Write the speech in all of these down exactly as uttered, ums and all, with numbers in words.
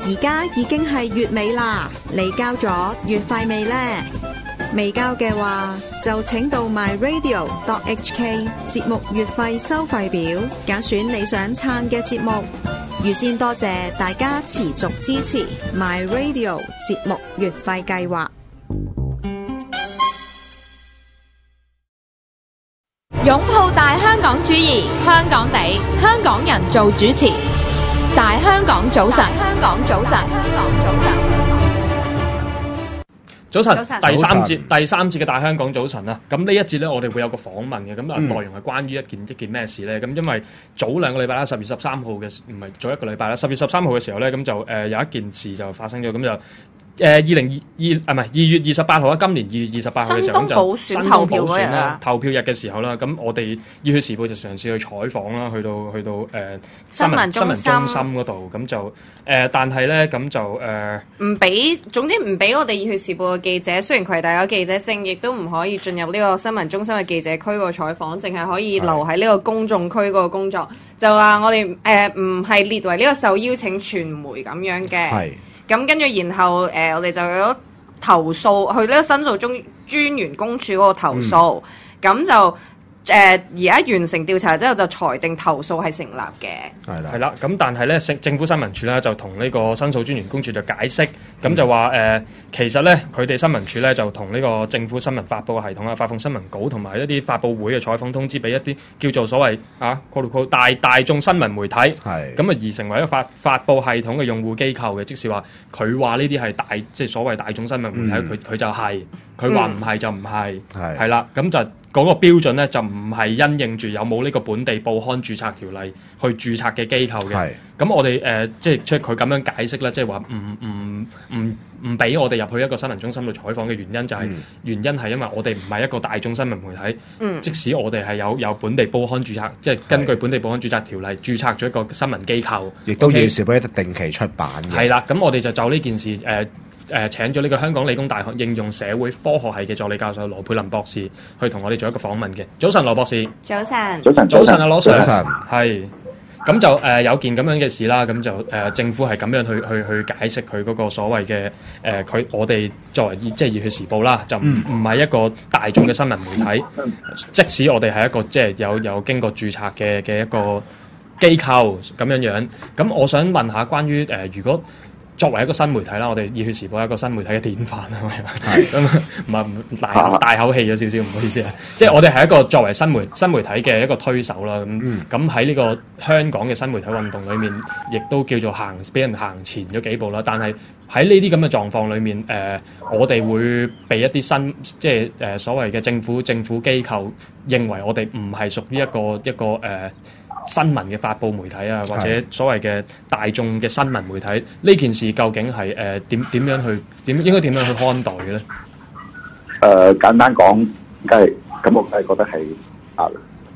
而家已經係月尾啦，你交咗月費未呢？未交嘅話，就請到 my radio dot h k 節目月費收費表，揀選你想撐嘅節目。預先多謝大家持續支持 my radio 節目月費計劃。 擁抱大香港主義，香港地，香港人做主持。大香港早晨，香港早晨，香港早晨， 早晨， 早晨第三節第三節嘅大香港早晨啊！咁呢一節咧，我哋會有個訪問嘅，咁啊內容係關於一件一件咩事咧？咁因為早兩個禮拜啦，十月十三號嘅唔係早一個禮拜啦，十月十三號嘅時候咧，咁就誒、呃、有一件事就發生咗，咁就。誒二零二二啊，唔係二月二十八號啊，今年二月二十八號嘅時候咁就新東補選啦，投票日嘅時候啦，咁我哋熱血時報就嘗試去採訪啦，去到去到誒、呃、新聞新聞中心嗰度，咁就誒、呃，但係咧咁就誒唔俾，總之唔俾我哋熱血時報嘅記者，雖然佢係帶有記者證，亦都唔可以進入呢個新聞中心嘅記者區個採訪，淨係可以留喺呢個公眾區個工作。就話我哋誒唔係列為呢個受邀請傳媒咁樣嘅。係。咁跟住，然後誒、呃，我哋就去咗投訴，去呢個申訴中專員公署嗰個投訴，咁、嗯、就誒而家完成調查之後，就裁定投訴係成立嘅。係啦，係啦。咁但係咧，政府新聞處咧就同呢個申訴專員公署就解釋，咁、嗯、就話誒、呃，其實咧佢哋新聞處咧就同呢個政府新聞發佈系統啊，發放新聞稿同埋一啲發佈會嘅採訪通知俾一啲叫做所謂啊 call to call 大大眾新聞媒體，係咁啊而成為一個發發佈系統嘅用戶機構嘅，即是話佢話呢啲係大即係所謂大眾新聞媒體，佢、嗯、佢就係佢話唔係就唔係，係係啦，咁就嗰個標準咧就唔係因應住有冇呢個本地報刊註冊條例去註冊嘅機構嘅。咁我哋誒、呃、即係即係佢咁樣解釋咧，即係話唔唔唔唔俾我哋入去一個新聞中心度採訪嘅原因就係、是嗯、原因係因為我哋唔係一個大眾新聞媒體。嗯、即使我哋係有有本地報刊註冊，即係根據本地報刊註冊條例註冊咗一個新聞機構，亦都要時不時定期出版嘅。係啦，咁我哋就就呢件事誒。呃誒、呃、請咗呢個香港理工大學應用社會科學系嘅助理教授羅佩林博士去同我哋做一個訪問嘅。早晨，羅博士。 早晨。 早晨。早晨啊，羅 Sir。 早晨。 係。咁就誒、呃、有件咁樣嘅事啦，咁就誒、呃、政府係咁樣去去去解釋佢嗰個所謂嘅誒佢我哋作為即係熱血時報啦，就唔唔係一個大眾嘅新聞媒體，即使我哋係一個即係有有經過註冊嘅嘅一個機構咁樣樣。咁我想問下關於誒、呃、如果作為一個新媒體啦，我哋熱血時報係一個新媒體嘅典範啊，係咁唔係唔大大口氣咗少少，唔好意思啊。即係我哋係一個作為新媒新媒體嘅一個推手啦。咁咁喺呢個香港嘅新媒體運動裏面，亦都叫做行俾人行前咗幾步啦。但係喺呢啲咁嘅狀況裏面，誒、呃、我哋會被一啲新即係誒、呃、所謂嘅政府政府機構認為我哋唔係屬於一個一個誒。呃新聞嘅發佈媒體啊，或者所謂嘅大眾嘅新聞媒體，呢件事究竟係誒點點樣去點應該點樣去看待嘅咧？誒、 呃、簡單講，梗係咁，我梗係覺得係啊。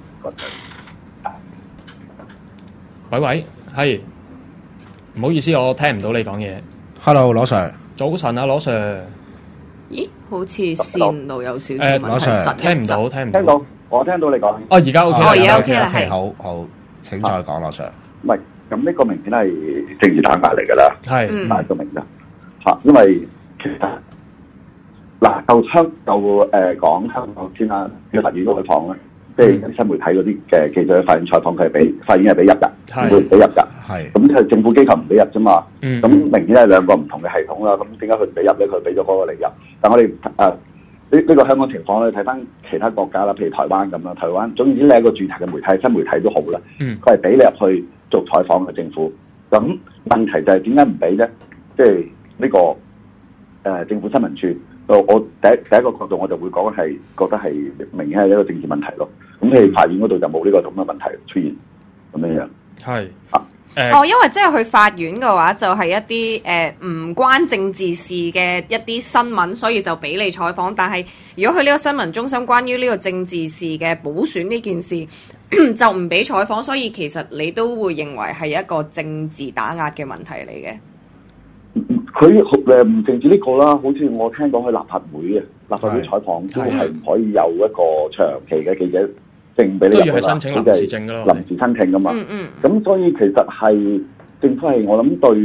喂喂，係唔好意思，我聽唔到你講嘢。 Hello， 羅 Sir。早晨啊，羅 Sir。 咦？好似線路有少少問題， 羅 Sir 聽唔到，聽唔到。 聽到，我聽到你講。哦， 而家 OK， 哦，而家 OK 啦，係。 好好，請再講，羅 Sir。唔係，咁呢個明顯係政治打壓嚟㗎啦。係，大家都明㗎。嚇，因為其實嗱，就香就誒講香港先啦，嘅法院嗰個訪咧，即係新媒體嗰啲嘅記者去法院採訪，佢係俾法院係俾入㗎，唔會俾入㗎。係。咁即係政府機構唔俾入啫嘛。嗯。咁明顯係兩個唔同嘅系統啦。咁點解佢唔俾入咧？佢俾咗嗰個理由。但我哋誒。呢、這、呢個香港情況咧，睇翻其他國家啦，譬如台灣咁啦，台灣總之你係一個註冊嘅媒體、新媒體都好啦，佢係俾你入去做採訪嘅政府。咁問題就係點解唔俾咧？即係呢個誒、呃、政府新聞處，我我第一第一個角度我就會講係覺得係明顯係一個政治問題咯。咁譬如法院嗰度就冇呢個咁嘅問題出現咁樣樣。係啊。 Uh, 哦，因為即係去法院嘅話，就係、是、一啲誒唔關政治事嘅一啲新聞，所以就俾你採訪。但係如果去呢個新聞中心關於呢個政治事嘅補選呢件事，就唔俾採訪，所以其實你都會認為係一個政治打壓嘅問題嚟嘅。 佢誒唔政治呢個啦，好似我聽講去立法會嘅立法會採訪都係唔可以有一個長期嘅記者證俾你入去啦，都要去申請臨時證噶咯，臨時申請噶嘛。嗯嗯。咁所以其實係政府係我諗對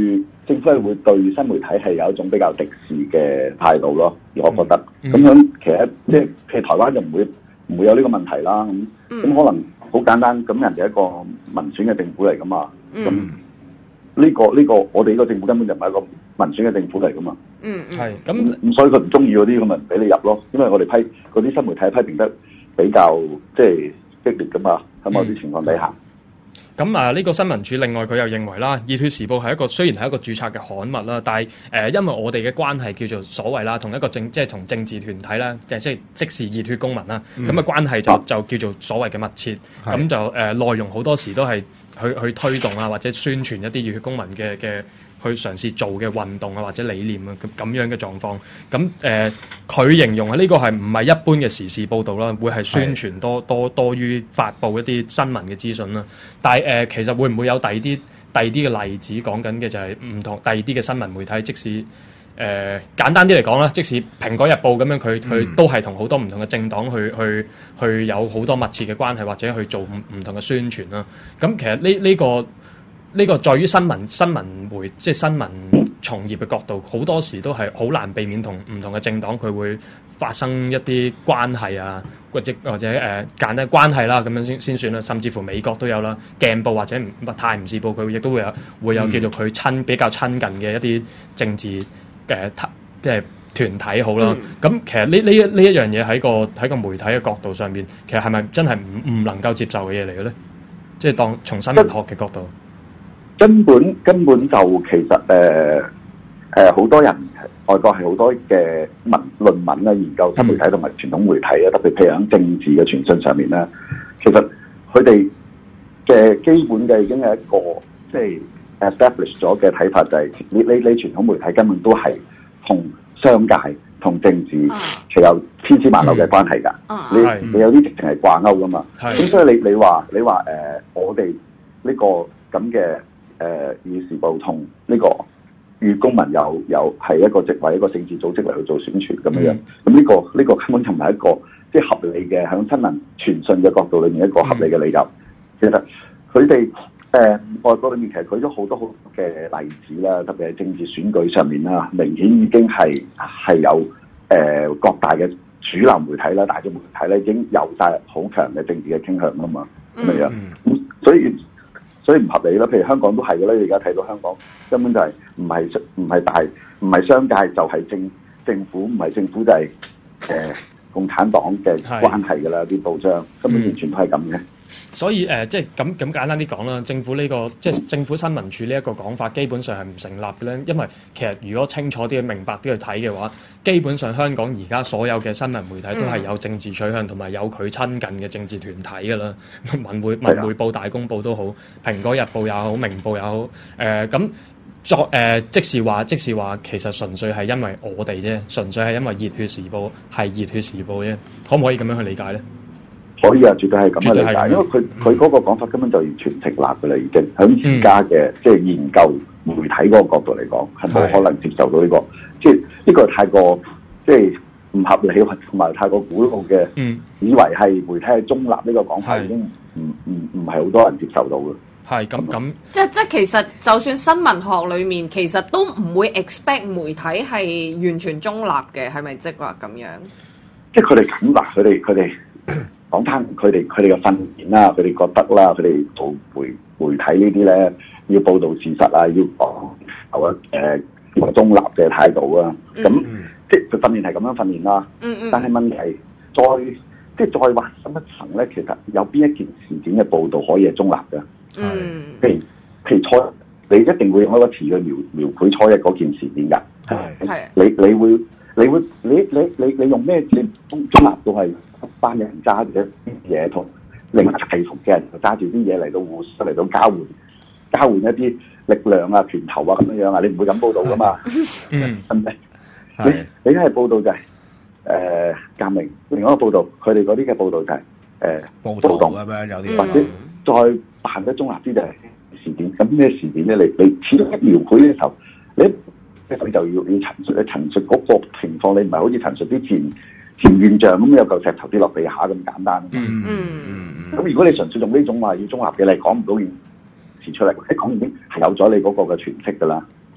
政府係會對新媒體係有一種比較敵視嘅態度咯，我覺得。咁、嗯、樣其實即係譬如台灣就唔會唔會有呢個問題啦。咁咁、嗯、可能好簡單，咁人哋一個民選嘅政府嚟噶嘛。咁呢、嗯這個呢、這個我哋呢個政府根本就唔係一個民選嘅政府嚟噶嘛。嗯，係。咁咁所以佢唔中意嗰啲咁咪唔俾你入咯，因為我哋批嗰啲新媒體批評得比較即係激烈噶嘛，喺某啲情況底下。 咁啊，呢個新聞處另外佢又認為啦，《熱血時報》係一個雖然係一個註冊嘅刊物啦，但係誒、呃，因為我哋嘅關係叫做所謂啦，同一個政即係同政治團體啦，即係即係即是熱血公民啦，咁嘅、嗯、關係就就叫做所謂嘅密切，咁、嗯、就誒、呃、內容好多時都係去去推動啊，或者宣傳一啲熱血公民嘅嘅。去嘗試做嘅運動啊，或者理念啊，咁咁樣嘅狀況。咁誒，佢、呃、形容啊，呢個係唔係一般嘅時事報導啦？會係宣傳多多多於發布一啲新聞嘅資訊啦。但係誒、呃，其實會唔會有第二啲第二啲嘅例子講緊嘅就係唔同第二啲嘅新聞媒體，即使誒、呃、簡單啲嚟講啦，即使《蘋果日報》咁樣，佢佢都係同好多唔同嘅政黨去去去有好多密切嘅關係，或者去做唔唔同嘅宣傳啦。咁其實呢呢、呢個。呢個在於新聞新聞媒即係新聞從業嘅角度，好多時都係好難避免同唔同嘅政黨佢會發生一啲關係啊，或者或者誒、呃、簡單關係啦，咁樣先先算啦。甚至乎美國都有啦，鏡報或者唔泰晤士報佢亦都會有會有叫做佢親比較親近嘅一啲政治嘅即係團體好啦。咁、嗯、其實呢呢一呢一樣嘢喺個喺個媒體嘅角度上邊，其實係咪真係唔唔能夠接受嘅嘢嚟嘅咧？即係當從新聞學嘅角度。 根本根本就其實誒誒好多人外國係好多嘅文論文啦，研究新媒體同埋傳統媒體啊，特別譬如喺政治嘅傳訊上面咧，其實佢哋嘅基本嘅已經係一個即係 establish 咗嘅睇法，就係你你你傳統媒體根本都係同商界同政治其有千絲萬縷嘅關係㗎。嗯、你你有啲直情係掛鈎㗎嘛？咁是所以你你話你話誒、呃、我哋呢個咁嘅。誒，熱血時報同呢個粵公民有有係一個職位，一個政治組織嚟去做宣傳咁樣樣。咁呢、mm. 這個呢、這個根本就唔係一個即係合理嘅，喺新聞傳訊嘅角度裏面一個合理嘅理由。Mm. 其實佢哋誒外國裏面其實舉咗好多好多嘅例子啦，特別係政治選舉上面啦，明顯已經係係有誒、呃、各大嘅主流媒體啦、大眾媒體咧已經有晒好強嘅政治嘅傾向啊嘛，咁樣樣。咁所以。所以唔合理啦，譬如香港都係嘅啦，你而家睇到香港根本就係唔係唔係大唔係商界就係政政府，唔係政府就係、是、誒、呃、共產黨嘅關係嘅啦，啲報章根本完全都係咁嘅。嗯、 所以誒、呃，即係咁咁簡單啲講啦，政府呢、這個即係政府新聞處呢一個講法，基本上係唔成立嘅咧。因為其實如果清楚啲、明白啲去睇嘅話，基本上香港而家所有嘅新聞媒體都係有政治取向同埋有佢親近嘅政治團體㗎啦。文匯文匯報、大公報都好，蘋果日報也好，明報也好，誒、呃、咁作誒即是話，即是話，其實純粹係因為我哋啫，純粹係因為熱血時報係熱血時報啫，可唔可以咁樣去理解咧？ 可以啊，絕對係咁嘅理解，因為佢佢嗰個講法根本就完全成立嘅啦，已經喺而家嘅即係研究媒體嗰個角度嚟講，係冇可能接受到呢、這個，即係呢個太過即係唔合理，同埋太過古老嘅，嗯、以為係媒體係中立呢個講法，已經唔唔唔係好多人接受到嘅。 係咁咁， 即即其實就算新聞學裏面，其實都唔會 expect 媒體係完全中立嘅，係咪即話咁樣？ 即係佢哋咁嗱，佢哋佢哋。講翻佢哋佢哋嘅訓練啦，佢哋覺得啦，佢哋做媒媒體呢啲咧，要報導事實啊，要講有一誒一個中立嘅態度啊。咁、嗯、即係佢訓練係咁樣訓練啦。嗯嗯。但係問題再即係再挖深一層咧，其實有邊一件事件嘅報導可以係中立嘅？嗯。譬如譬如初，你一定會用一個詞去描描繪初一嗰件事件㗎。係係。你你會你會你你你你用咩字中中立到係？一班人揸住啲嘢同另外制服嘅人揸住啲嘢嚟到互相嚟到交換交換一啲力量啊、拳頭啊咁樣樣啊，你唔會咁報導噶嘛？嗯，係咪？你你一係報導就係誒革命，另外一個報導佢哋嗰啲嘅報導就係、是、誒、呃、暴動咁樣有啲，或者再扮得中立啲就係事件。咁咩事件咧？你你始終一描繪嘅時候，你即係佢就要要陳述，你陳述嗰個情況，你唔係好似陳述啲戰前現象咁有嚿石頭跌落地下咁簡單。嗯嗯嗯。咁如果你純粹用呢種話要中立嘅，你講唔到件事出嚟，一講已經係有咗你嗰個嘅詮釋㗎啦。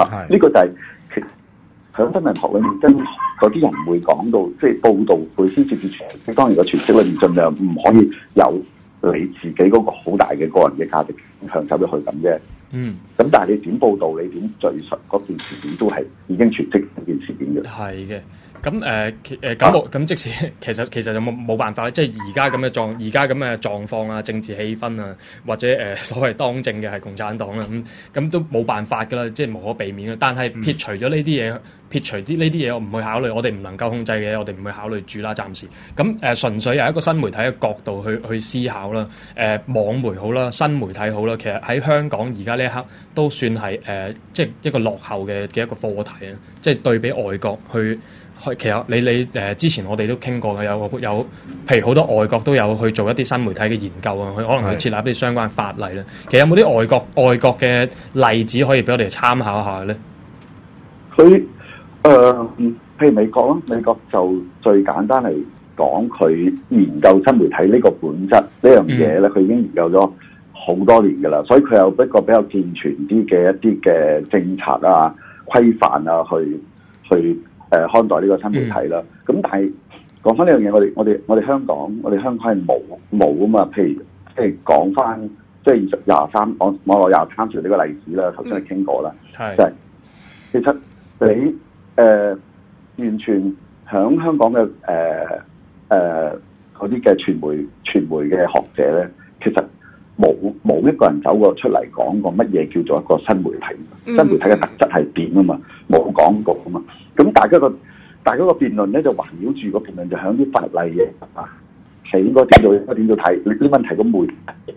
嚇。呢、這個就係其喺新聞學裏面，跟嗰啲人會講到，即係報導會先涉至傳職。當然個傳職裏面盡量唔可以有你自己嗰個好大嘅個人嘅價值向走咗去咁啫。嗯。咁但係你點報導，你點敘述嗰件事件都係已經傳職嗰件事件嘅。 係嘅。咁誒誒咁咁即使其實其實就冇冇辦法咧，即係而家咁嘅狀而家咁嘅狀況啊，政治氣氛啊，或者誒、呃、所謂當政嘅係共產黨啦，咁咁都冇辦法噶啦，即係無可避免嘅。但係撇除咗呢啲嘢，撇除啲呢啲嘢，我唔去考慮，我哋唔能夠控制嘅，我哋唔去考慮住啦，暫時。咁誒、呃、純粹由一個新媒體嘅角度去去思考啦。誒、呃、網媒好啦，新媒體好啦，其實喺香港而家呢一刻都算係誒、呃、即係一個落後嘅嘅一個課題啊，即係對比外國去。其實你你誒、呃、之前我哋都傾過嘅，有有譬如好多外國都有去做一啲新媒體嘅研究啊，佢可能去設立一啲相關法例咧。其實有冇啲外國外國嘅例子可以俾我哋參考一下咧？ 佢誒、呃，譬如美國咯，美國就最簡單嚟講，佢研究新媒體呢個本質呢樣嘢咧，佢、嗯、已經研究咗好多年㗎啦，所以佢有一個比較健全啲嘅一啲嘅政策啊、規範啊，去去。誒、呃、看待呢個新媒體啦，咁、嗯、但係講翻呢樣嘢，我哋我哋我哋香港，我哋香港係冇冇啊嘛。譬如即係講翻，即係二十廿三網網絡廿三條呢個例子啦，頭先係傾過啦，係、嗯、就係、是、其實你誒、呃、完全響香港嘅誒誒嗰啲嘅傳媒傳媒嘅學者咧，其實冇冇一個人走過出嚟講過乜嘢叫做一個新媒體，嗯、新媒體嘅特質係點啊嘛，冇講過啊嘛。咁大家個大家個辯論咧就環繞住個辯論就響啲法例嘅啊，係應該點做應該點做睇？你啲問題個媒體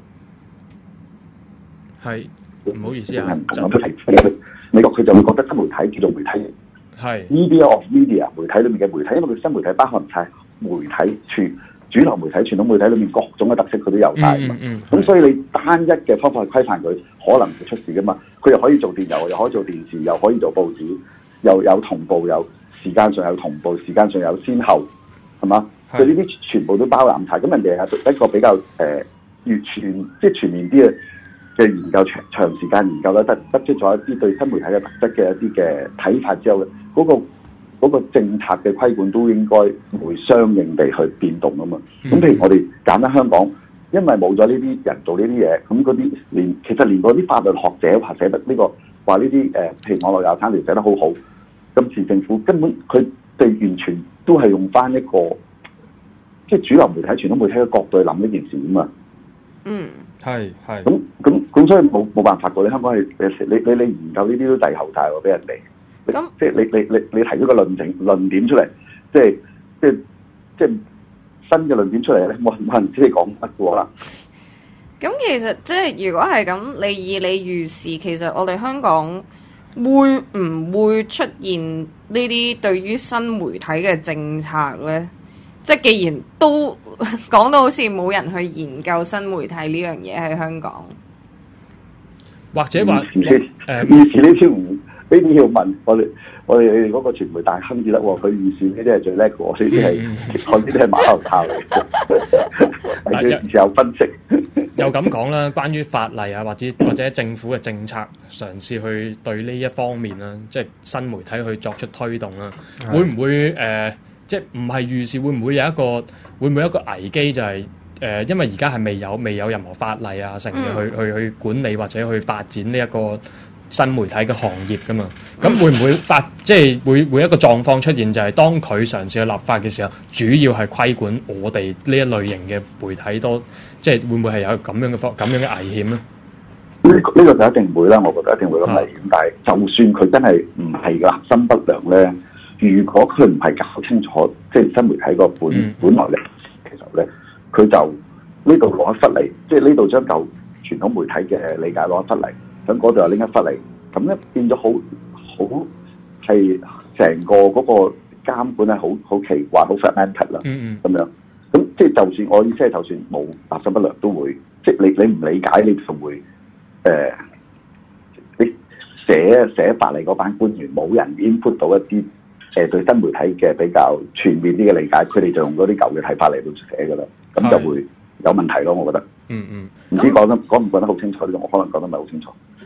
係唔好意思啊， 就出嚟美國佢就會覺得新媒體叫做媒體係 media of media 媒體裏面嘅媒體，因為佢新媒體包含晒媒體全主流媒體、傳統媒體裏面各種嘅特色佢都有晒嘛。咁、嗯嗯、所以你單一嘅方法去規範佢，可能會出事噶嘛。佢又可以做電郵，又可以做電視，又可以做報紙。又有同步，有時間上有同步，時間上有先後，係嘛？佢呢啲全部都包攬晒。咁人哋係一個比較誒越全，即係全面啲嘅嘅研究，長長時間研究咧，得得出咗一啲對新媒體嘅特質嘅一啲嘅睇法之後咧，嗰、嗰個嗰個政策嘅規管都應該會相應地去變動啊嘛。咁、嗯、譬如我哋揀得香港，因為冇咗呢啲人做呢啲嘢，咁嗰啲連其實連嗰啲法律學者話寫得呢、呢個話呢啲誒，譬如網絡廿三條寫得好好。今次政府根本佢哋完全都係用翻一個即係主流媒體、傳統媒體嘅角度去諗呢件事啊嘛。嗯，係係。咁咁咁，所以冇冇辦法㗎。你香港係你你你研究呢啲都滯後曬喎，俾人哋。咁即係你你你你提咗個論證論點出嚟，即係即係即係新嘅論點出嚟咧，冇冇人知你講乜嘅啦。 咁其實即係如果係咁，你以你預視，其實我哋香港會唔會出現呢啲對於新媒體嘅政策咧？即係既然都講到好似冇人去研究新媒體呢樣嘢喺香港， 或者話誒， 預視呢啲唔呢啲要問我哋我哋嗰個傳媒大亨至得喎，佢預視呢啲係最叻嘅喎，呢啲係我呢啲係馬後炮嚟嘅，係要有分析。 又咁講啦，關於法例啊，或者或者政府嘅政策，嘗試去對呢一方面啦，即係新媒體去作出推動啦，會唔會誒、呃，即係唔係預示會唔會有一個會唔會有一個危機、就係，就係誒，因為而家係未有未有任何法例啊，成日去去去管理或者去發展呢一個新媒體嘅行業噶嘛？咁會唔會發即係會會一個狀況出現，就係當佢嘗試去立法嘅時候，主要係規管我哋呢一類型嘅媒體多？即係會唔會係有咁樣嘅方咁樣嘅危險咧？呢、 這個呢、這個就一定會啦，我覺得一定會咁危險。但係就算佢真係唔係嘅核心不良咧，如果佢唔係搞清楚，即係新媒體個本、嗯、本來咧，其實咧佢就呢度攞一忽嚟，即係呢度將舊傳統媒體嘅理解攞一忽嚟，咁嗰度又拎一忽嚟，咁咧變咗好好係成個嗰個監管係好好奇怪，好 fragmented 啦，咁、嗯嗯、樣。咁即係就算我意思係，就算冇立心不良都會，即係你你唔理解，你就會誒、呃，你寫寫法例嗰班官員冇人 input 到一啲誒、呃、對新媒體嘅比較全面啲嘅理解，佢哋就用嗰啲舊嘅睇法嚟到寫㗎啦，咁就會有問題咯，我覺得。嗯嗯，唔知講得講唔講得好清楚呢個，我可能講得唔係好清楚。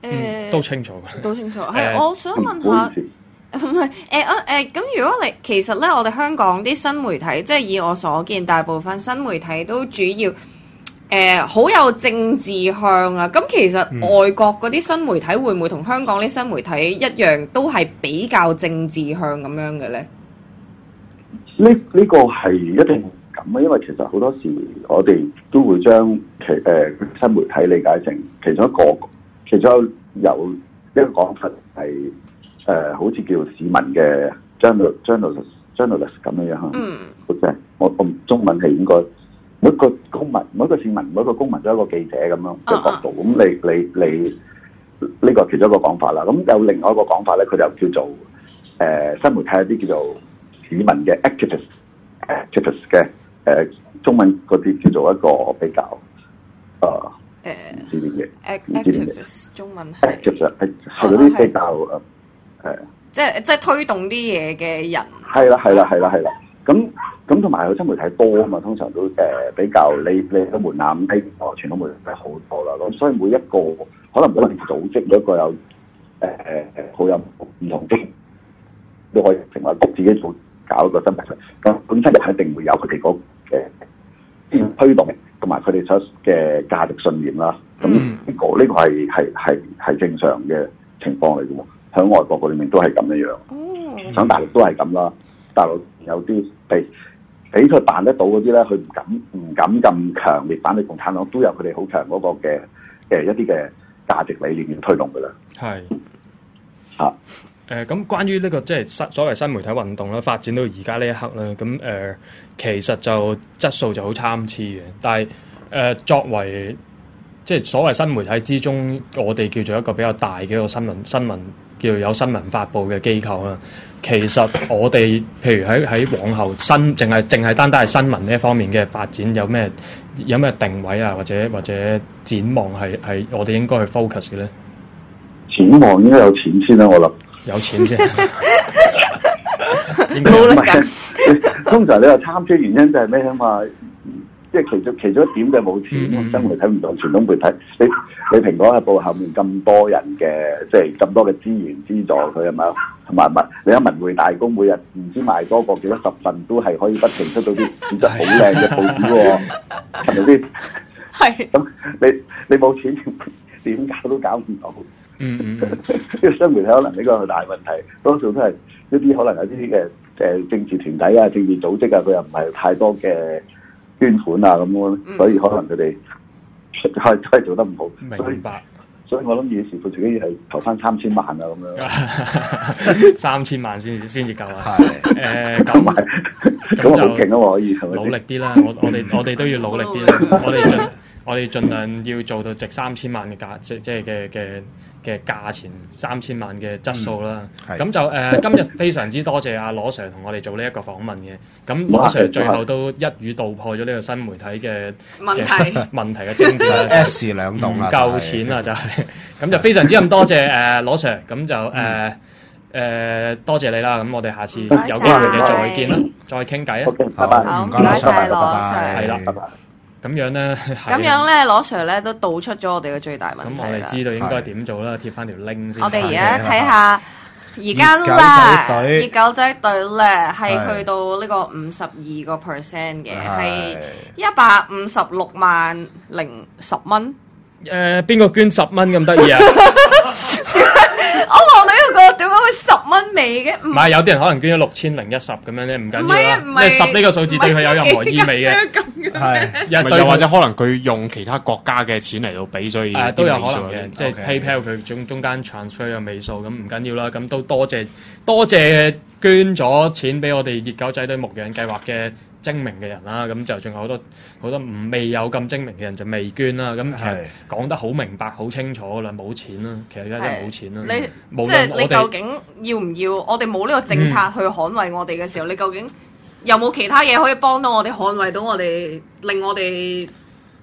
嗯，都清楚嘅， 都清楚。係，我想問下，唔係誒誒咁，如果你其實咧，我哋香港啲新媒體，即係以我所見，大部分新媒體都主要誒好有政治向啊。咁其實外國嗰啲新媒體會唔會同香港啲新媒體一樣，都係比較政治向咁樣嘅咧？ 呢呢個係一定咁啊，因為其實好多時我哋都會將其誒、呃、新媒體理解成其中一個。其中有一個講法係誒、呃，好似叫市民嘅 journal journalist journalist 咁樣樣嚇。嗯。好似我我中文係應該每一個公民、每一個市民、每一個公民都係一個記者咁樣嘅角度。咁、uh, uh. 你你你呢、這個其中一個講法啦。咁有另外一個講法咧，佢就叫做誒、呃、新媒體一啲叫做市民嘅 activist activist 嘅誒、呃、中文嗰啲叫做一個比較誒。呃誒，唔知啲嘢，activist 中文係 activist 係係嗰啲比較誒誒， 即係即係推動啲嘢嘅人。 係啦係啦係啦係啦，咁咁同埋佢新媒體多啊嘛，通常都誒、呃、比較你你個門檻低，哦傳統媒體好多啦，咁所以每一個可能每一個組織每一個有誒誒誒好有唔同嘅都可以成為自己做搞一個新媒體，咁本身就一定會有佢哋嗰嘅推動。同埋佢哋所嘅價值信念啦，咁呢、這個呢、這個係係係係正常嘅情況嚟嘅喎，喺外國嗰裏面都係咁樣樣，喺、嗯、大陸都係咁啦。大陸有啲俾俾佢辦得到嗰啲咧，佢唔敢唔敢咁強烈反對共產黨，都有佢哋好強嗰個嘅誒一啲嘅價值理念要推動嘅啦。係嚇誒咁關於呢、這個即係新所謂新媒體運動啦，發展到而家呢一刻咧，咁誒、呃、其實就質素就好參差嘅。但係誒、呃、作為即係所謂新媒體之中，我哋叫做一個比較大嘅一個新聞新聞叫做有新聞發布嘅機構啦。其實我哋譬如喺喺往後新淨係淨係單單係新聞呢一方面嘅發展，有咩有咩定位啊，或者或者展望係係我哋應該去 focus 嘅咧？ 展望應該有錢先啦，我諗。有錢先， 努力緊。 通常你話參差原因就係咩啊嘛？即係其中其中一點就係冇錢，新媒體唔同傳統媒體。你你蘋果日報後面咁多人嘅，即係咁多嘅資源資助佢係咪？同埋文你睇文匯大公每日唔知賣多個幾多十份，都係可以不停出到啲剪得好靚嘅報紙喎，係咪先？係。咁你你冇錢點搞都搞唔到。嗯嗯，呢個新媒體可能呢個係大問題，多數都係一啲可能有啲嘅誒政治團體啊、政治組織啊，佢又唔係太多嘅捐款啊咁樣，嗯、所以可能佢哋係真係做得唔好。明白。所以我諗要視乎自己係投翻三千萬啊咁樣。 三千萬先先至夠啊！係誒咁咁好勁啊！可以係咪努力啲啦？我我哋我哋都要努力啲啦！我哋盡我哋盡量要做到值三千萬嘅價，即即係嘅嘅嘅價錢，三千萬嘅質素啦。咁、嗯、就誒、呃、今日非常之多謝阿羅 Sir 同我哋做呢一個訪問嘅。咁羅 Sir 最後都一語道破咗呢個新媒體嘅問題問題嘅症結。 一時兩動啊， 唔夠錢啊，就係、是、咁就非常之咁多謝誒羅 Sir。咁就誒誒、呃呃、多謝你啦。咁我哋下次有機會嘅再見啦，再傾偈啊。 拜拜。 好，唔該晒羅 Sir。 係啦，拜拜。咁樣咧， 咁樣咧，羅 Sir 咧都道出咗我哋嘅最大問題。 咁我哋知道應該點做啦，貼翻條 link 先。 我哋而家睇下，而家咧，熱狗仔隊咧係去到呢個五十二個 percent 嘅，係一百五十六萬零十蚊。 誒，邊個捐十蚊咁得意啊？ 我望到呢個點解會十蚊尾嘅？ 唔係，有啲人可能捐咗六千零一十咁樣咧，唔緊要啦。即係十呢個數字對佢有任何意味嘅，係又或者可能佢用其他國家嘅錢嚟到俾，所以誒都有可能嘅。即係 PayPal 佢中中間 transfer 嘅尾數咁唔緊要啦。咁都多謝多謝捐咗錢俾我哋熱狗仔隊牧養計劃嘅精明嘅人啦，咁就仲有好多好多唔未有咁精明嘅人就未捐啦。咁其實講得好明白、好清楚啦，冇錢啦，其實而家真係冇錢啦。 你即係你究竟要唔要？我哋冇呢個政策去捍衛我哋嘅時候，嗯、你究竟有冇其他嘢可以幫到我哋捍衛到我哋，令我哋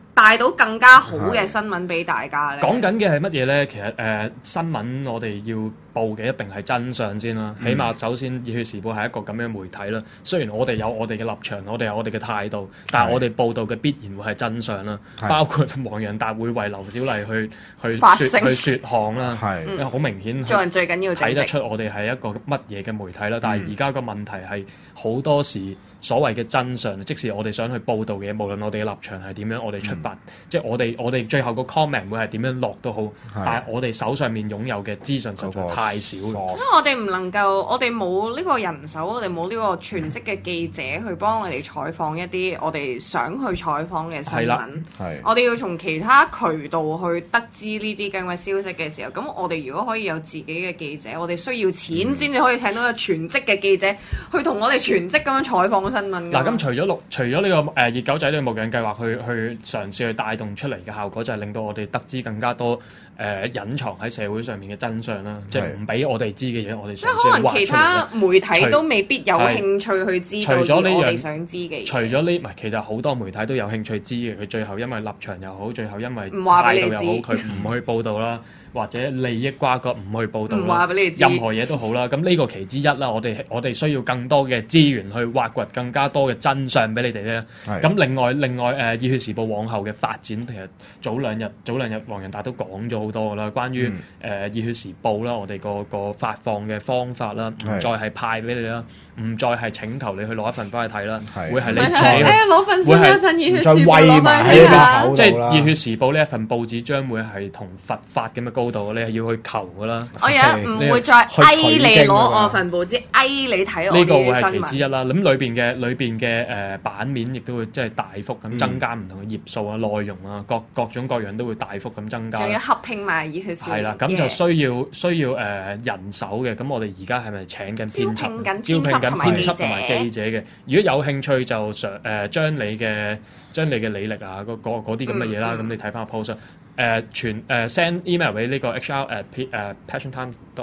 帶到更加好嘅新聞俾大家咧？ 講緊嘅係乜嘢咧？其實誒、呃、新聞我哋要報嘅一定係真相先啦。嗯、起碼首先《熱血時報》係一個咁樣嘅媒體啦。雖然我哋有我哋嘅立場，我哋有我哋嘅態度，但係我哋報導嘅必然會係真相啦。包括黃洋達會為劉小麗去去説去説項啦，因為好明顯做人最緊要睇得出我哋係一個乜嘢嘅媒體啦。但係而家個問題係好多時。所謂嘅真相，即使我哋想去報導嘅，無論我哋嘅立場係點樣，我哋出發，嗯、即係我哋我哋最後個 comment 會係點樣落都好，是但係我哋手上面擁有嘅資訊實在太少。因為我哋唔能夠，我哋冇呢個人手，我哋冇呢個全職嘅記者去幫我哋採訪一啲我哋想去採訪嘅新聞。我哋要從其他渠道去得知呢啲咁嘅消息嘅時候，咁我哋如果可以有自己嘅記者，我哋需要錢先至可以請到一個全職嘅記者去同我哋全職咁樣採訪。嗱， 咁除咗錄，除咗呢、這個誒、呃、熱狗仔呢個牧養計劃去去嘗試去帶動出嚟嘅效果，就係令到我哋得知更加多誒、呃、隱藏喺社會上面嘅真相啦，即係唔俾我哋知嘅嘢，我哋嘗試去挖出嚟。即係可能其他媒體都未必有興趣去知道，除咗呢樣想知嘅。 除咗呢，唔係其實好多媒體都有興趣知嘅，佢最後因為立場又好，最後因為態度又好，佢唔去報導啦。或者利益瓜葛唔去報導啦，任何嘢都好啦。咁呢個其之一啦，我哋我哋需要更多嘅資源去挖掘更加多嘅真相俾你哋咧。咁是另外另外誒、呃《熱血時報》往後嘅發展，其實早兩日早兩日黃洋達都講咗好多噶啦，關於誒、嗯呃《熱血時報》啦，我哋個個發放嘅方法啦，唔再係派俾你啦，唔再係請求你去攞一份翻去睇啦，是會係你自己誒攞份先一份《熱血時報》 攞翻去睇，即係《熱血時報》呢一份報紙將會係同佛法咁嘅高度，你係要去求噶啦。 我而家唔會再嗌你攞我份報紙，嗌你睇我啲新聞。 呢個會係其之一啦。咁裏邊嘅裏邊嘅誒版面亦都會即係大幅咁增加唔同嘅頁數啊、內容啊，各各種各樣都會大幅咁增加。 仲要合拼埋《熱血時報》。係啦， 咁就需要需要誒人手嘅。咁我哋而家係咪請緊編輯？招聘緊招聘緊編輯同埋記者嘅。如果有興趣就上誒將你嘅將你嘅履歷啊，嗰嗰啲咁嘅嘢啦，咁你睇翻個 post。誒傳誒 send email 俾呢個 H R at 誒 passiontime dot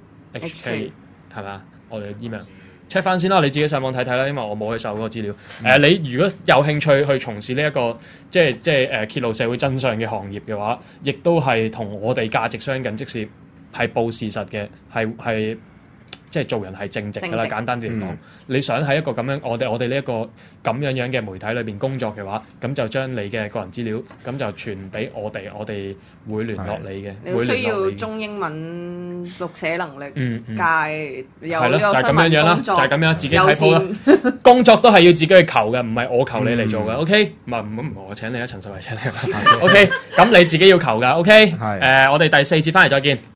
H K 係嘛？我哋 email check 翻先啦，你自己上網睇睇啦，因為我冇去搜嗰個資料。誒、嗯呃，你如果有興趣去從事呢、這、一個即係即係誒揭露社會真相嘅行業嘅話，亦都係同我哋價值相近，即使係報事實嘅，係係。即係做人係正直㗎啦，簡單啲嚟講，嗯、你想喺一個咁樣，我哋我哋呢一個咁樣樣嘅媒體裏邊工作嘅話，咁就將你嘅個人資料咁就傳俾我哋，我哋會聯絡你嘅。 你需要中英文讀寫能力， 嗯嗯， 界有呢個新聞工作， 就係咁樣樣啦，就係咁樣，自己睇鋪啦。工作都係要自己去求嘅，唔係我求你嚟做嘅。嗯、OK，唔係唔唔，我請你啊，陳秀慧請你。OK，咁你自己要求㗎。OK，係誒，我哋第四節翻嚟再見。